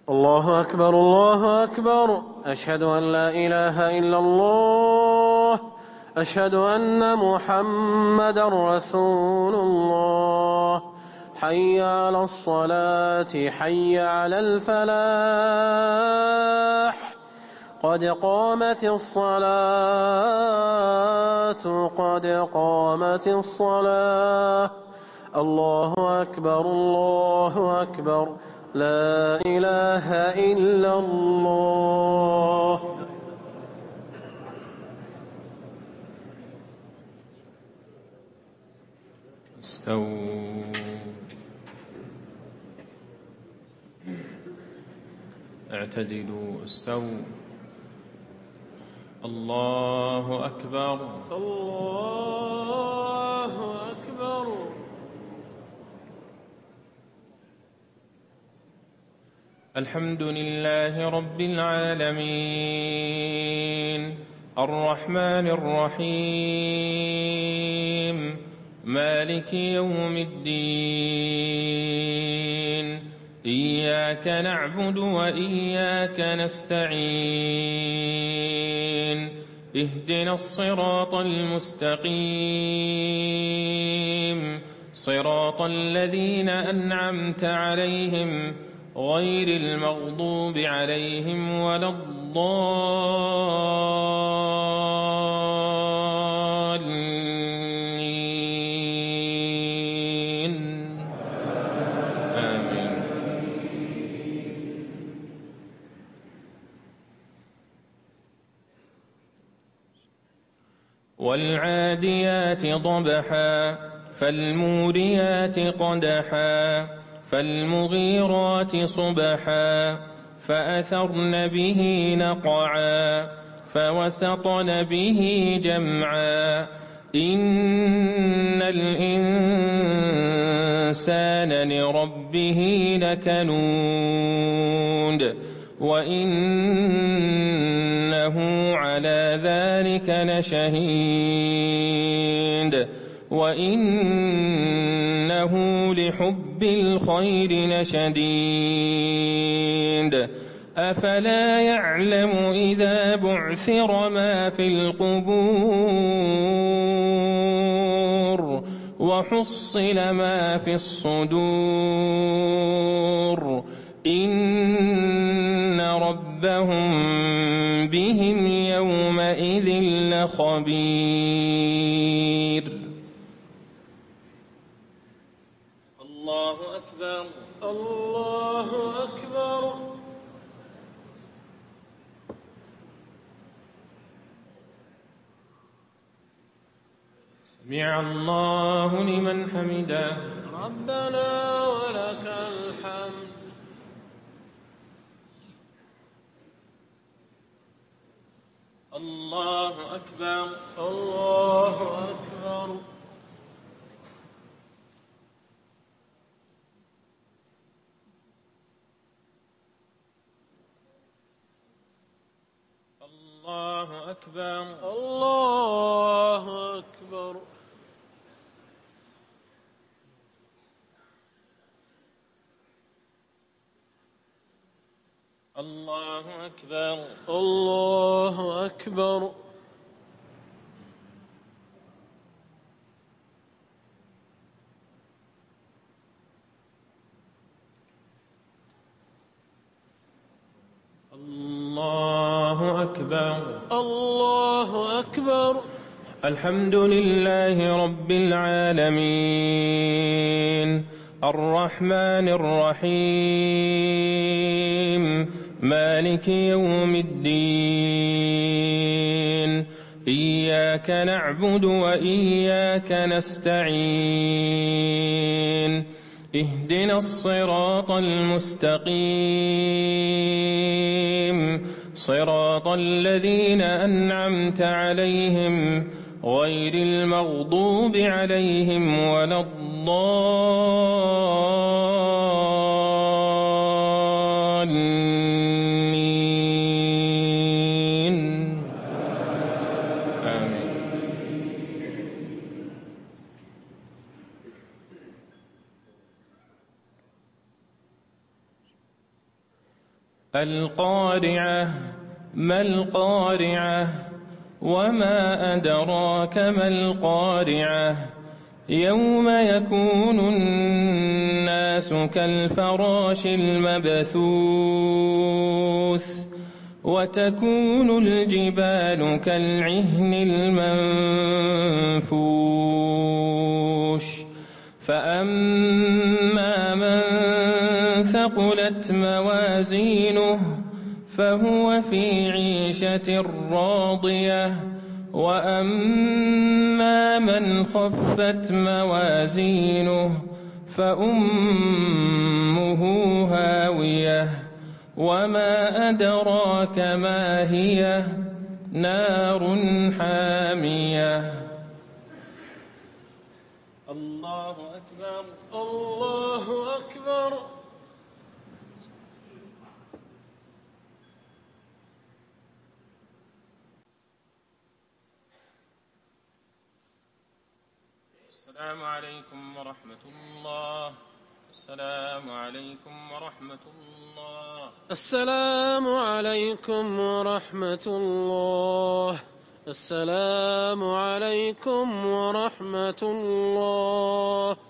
الله أكبر الله أكبر. أشهد أن لا إله إلا الله. أشهد أن محمدا رسول الله. حي على الصلاة حي على الفلاح. قد قامت الصلاة قد قامت الصلاة. الله أكبر الله أكبر. لا إله إلا الله. استووا. اعتدلوا. استووا. الله أكبر الله أكبر. الحمد لله رب العالمين الرحمن الرحيم مالك يوم الدين إياك نعبد وإياك نستعين اهدنا الصراط المستقيم صراط الذين أنعمت عليهم غير المغضوب عليهم ولا الضالين آمين. والعاديات ضبحا فالموريات قدحا فالمغيرات صبحا فأثرن به نقعا فوسطن به جمعا إن الإنسان لربه لكنود وإنه على ذلك لشهيد وإنه لحب الخير لشديد أفلا يعلم إذا بعثر ما في القبور وحصل ما في الصدور إن ربهم بهم يومئذ لخبير. الله أكبر الله أكبر. سمع الله لمن حمده ربنا ولك الحمد. الله أكبر الله أكبر. الله أكبر الله أكبر. الله أكبر الله أكبر. الله أكبر الله أكبر. الحمد لله رب العالمين الرحمن الرحيم مالك يوم الدين إياك نعبد وإياك نستعين اهدنا الصراط المستقيم صراط الذين أنعمت عليهم غير المغضوب عليهم ولا الضالين آمين. القارعة ما القارعة وما أدراك ما القارعة يوم يكون الناس كالفراش المبثوث وتكون الجبال كالعهن المنفوش فأما من ثقلت موازينه فهو في عيشة راضية وأما من خفت موازينه فأمه هاوية وما أدراك ما هي نار حامية. الله أكبر الله أكبر. السلام عليكم ورحمة الله. السلام عليكم ورحمة الله. السلام عليكم ورحمة الله. السلام عليكم ورحمة الله.